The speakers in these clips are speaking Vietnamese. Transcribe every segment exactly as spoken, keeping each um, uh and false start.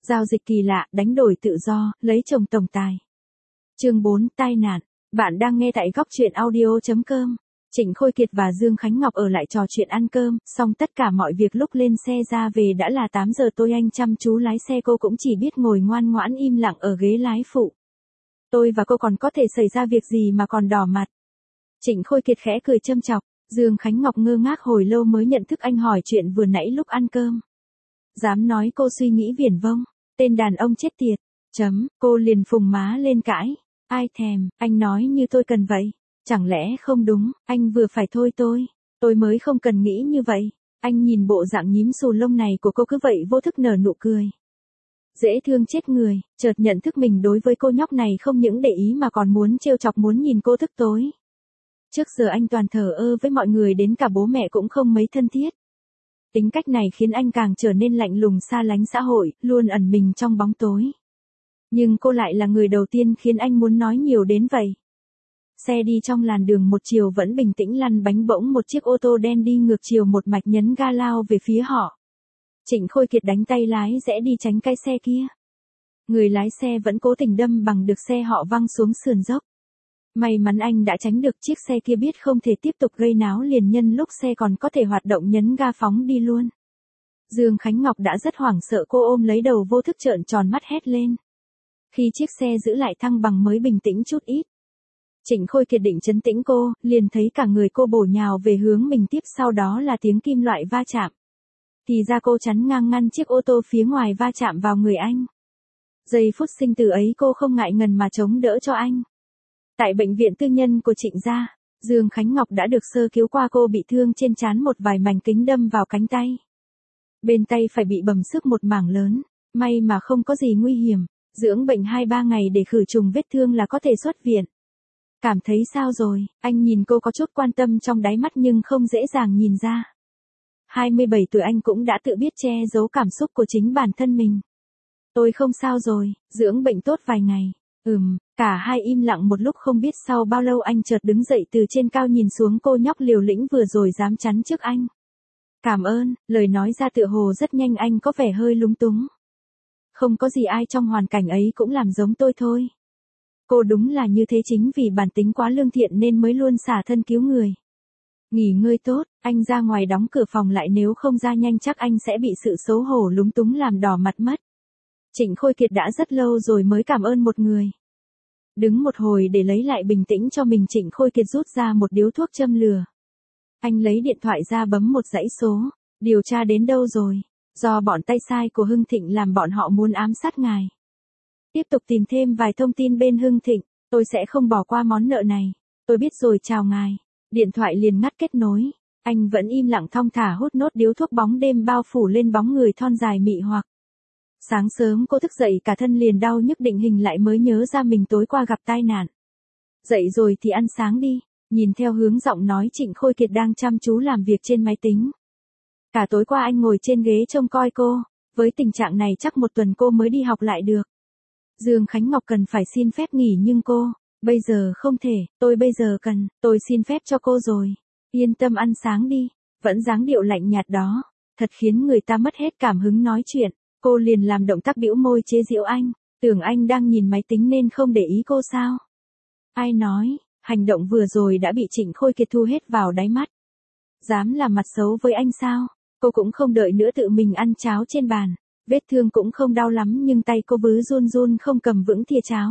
Giao dịch kỳ lạ, đánh đổi tự do, lấy chồng tổng tài. Chương bốn, tai nạn. Bạn đang nghe tại góc truyện audio chấm com. Trịnh Khôi Kiệt và Dương Khánh Ngọc ở lại trò chuyện ăn cơm, xong tất cả mọi việc lúc lên xe ra về đã là tám giờ tối. Anh chăm chú lái xe, cô cũng chỉ biết ngồi ngoan ngoãn im lặng ở ghế lái phụ. Tôi và cô còn có thể xảy ra việc gì mà còn đỏ mặt? Trịnh Khôi Kiệt khẽ cười châm chọc, Dương Khánh Ngọc ngơ ngác hồi lâu mới nhận thức anh hỏi chuyện vừa nãy lúc ăn cơm. Dám nói cô suy nghĩ viển vông, tên đàn ông chết tiệt, chấm, cô liền phùng má lên cãi. Ai thèm, anh nói như tôi cần vậy. Chẳng lẽ không đúng, anh vừa phải thôi tôi, tôi mới không cần nghĩ như vậy. Anh nhìn bộ dạng nhím xù lông này của cô cứ vậy vô thức nở nụ cười. Dễ thương chết người, chợt nhận thức mình đối với cô nhóc này không những để ý mà còn muốn trêu chọc, muốn nhìn cô tức tối. Trước giờ anh toàn thờ ơ với mọi người, đến cả bố mẹ cũng không mấy thân thiết. Tính cách này khiến anh càng trở nên lạnh lùng, xa lánh xã hội, luôn ẩn mình trong bóng tối. Nhưng cô lại là người đầu tiên khiến anh muốn nói nhiều đến vậy. Xe đi trong làn đường một chiều vẫn bình tĩnh lăn bánh, bỗng một chiếc ô tô đen đi ngược chiều một mạch nhấn ga lao về phía họ. Trịnh Khôi Kiệt đánh tay lái rẽ đi tránh cái xe kia. Người lái xe vẫn cố tình đâm bằng được xe họ văng xuống sườn dốc. May mắn anh đã tránh được, chiếc xe kia biết không thể tiếp tục gây náo liền nhân lúc xe còn có thể hoạt động nhấn ga phóng đi luôn. Dương Khánh Ngọc đã rất hoảng sợ, cô ôm lấy đầu vô thức trợn tròn mắt hét lên. Khi chiếc xe giữ lại thăng bằng mới bình tĩnh chút ít. Trịnh Khôi Kiệt định trấn tĩnh cô, liền thấy cả người cô bổ nhào về hướng mình, tiếp sau đó là tiếng kim loại va chạm. Thì ra cô chắn ngang ngăn chiếc ô tô phía ngoài va chạm vào người anh. Giây phút sinh tử ấy cô không ngại ngần mà chống đỡ cho anh. Tại bệnh viện tư nhân của Trịnh gia, Dương Khánh Ngọc đã được sơ cứu qua, cô bị thương trên trán, một vài mảnh kính đâm vào cánh tay. Bên tay phải bị bầm xước một mảng lớn, may mà không có gì nguy hiểm, dưỡng bệnh hai ba ngày để khử trùng vết thương là có thể xuất viện. Cảm thấy sao rồi? Anh nhìn cô có chút quan tâm trong đáy mắt nhưng không dễ dàng nhìn ra. hai mươi bảy tuổi anh cũng đã tự biết che giấu cảm xúc của chính bản thân mình. Tôi không sao rồi, dưỡng bệnh tốt vài ngày. Ừm, cả hai im lặng một lúc, không biết sau bao lâu anh chợt đứng dậy từ trên cao nhìn xuống cô nhóc liều lĩnh vừa rồi dám chắn trước anh. Cảm ơn, lời nói ra tựa hồ rất nhanh, anh có vẻ hơi lúng túng. Không có gì, ai trong hoàn cảnh ấy cũng làm giống tôi thôi. Cô đúng là như thế, chính vì bản tính quá lương thiện nên mới luôn xả thân cứu người. Nghỉ ngơi tốt, anh ra ngoài đóng cửa phòng lại, nếu không ra nhanh chắc anh sẽ bị sự xấu hổ lúng túng làm đỏ mặt mất. Trịnh Khôi Kiệt đã rất lâu rồi mới cảm ơn một người. Đứng một hồi để lấy lại bình tĩnh cho mình, Trịnh Khôi Kiệt rút ra một điếu thuốc châm lửa. Anh lấy điện thoại ra bấm một dãy số. Điều tra đến đâu rồi? Do bọn tay sai của Hưng Thịnh làm, bọn họ muốn ám sát ngài. Tiếp tục tìm thêm vài thông tin bên Hưng Thịnh, tôi sẽ không bỏ qua món nợ này. Tôi biết rồi, chào ngài. Điện thoại liền ngắt kết nối. Anh vẫn im lặng thong thả hút nốt điếu thuốc, bóng đêm bao phủ lên bóng người thon dài mị hoặc. Sáng sớm cô thức dậy cả thân liền đau nhức, định hình lại mới nhớ ra mình tối qua gặp tai nạn. Dậy rồi thì ăn sáng đi. Nhìn theo hướng giọng nói, Trịnh Khôi Kiệt đang chăm chú làm việc trên máy tính. Cả tối qua anh ngồi trên ghế trông coi cô. Với tình trạng này chắc một tuần cô mới đi học lại được. Dương Khánh Ngọc cần phải xin phép nghỉ nhưng cô, bây giờ không thể, tôi bây giờ cần, tôi xin phép cho cô rồi. Yên tâm ăn sáng đi, vẫn dáng điệu lạnh nhạt đó, thật khiến người ta mất hết cảm hứng nói chuyện. Cô liền làm động tác bĩu môi chế giễu anh, tưởng anh đang nhìn máy tính nên không để ý cô sao? Ai nói, hành động vừa rồi đã bị Trịnh Khôi Kiệt thu hết vào đáy mắt. Dám làm mặt xấu với anh sao? Cô cũng không đợi nữa, tự mình ăn cháo trên bàn. Vết thương cũng không đau lắm nhưng tay cô vứ run run không cầm vững thìa cháo.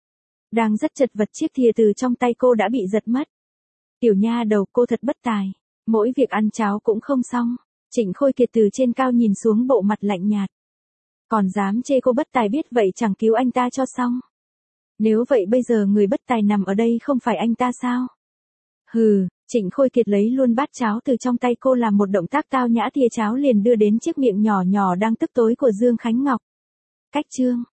Đang rất chật vật, chiếc thìa từ trong tay cô đã bị giật mất. Tiểu nha đầu, cô thật bất tài. Mỗi việc ăn cháo cũng không xong. Trịnh Khôi Kiệt từ trên cao nhìn xuống, bộ mặt lạnh nhạt. Còn dám chê cô bất tài, biết vậy chẳng cứu anh ta cho xong. Nếu vậy bây giờ người bất tài nằm ở đây không phải anh ta sao? Hừ, Trịnh Khôi Kiệt lấy luôn bát cháo từ trong tay cô, làm một động tác tao nhã, thìa cháo liền đưa đến chiếc miệng nhỏ nhỏ đang tức tối của Dương Khánh Ngọc. Cách chương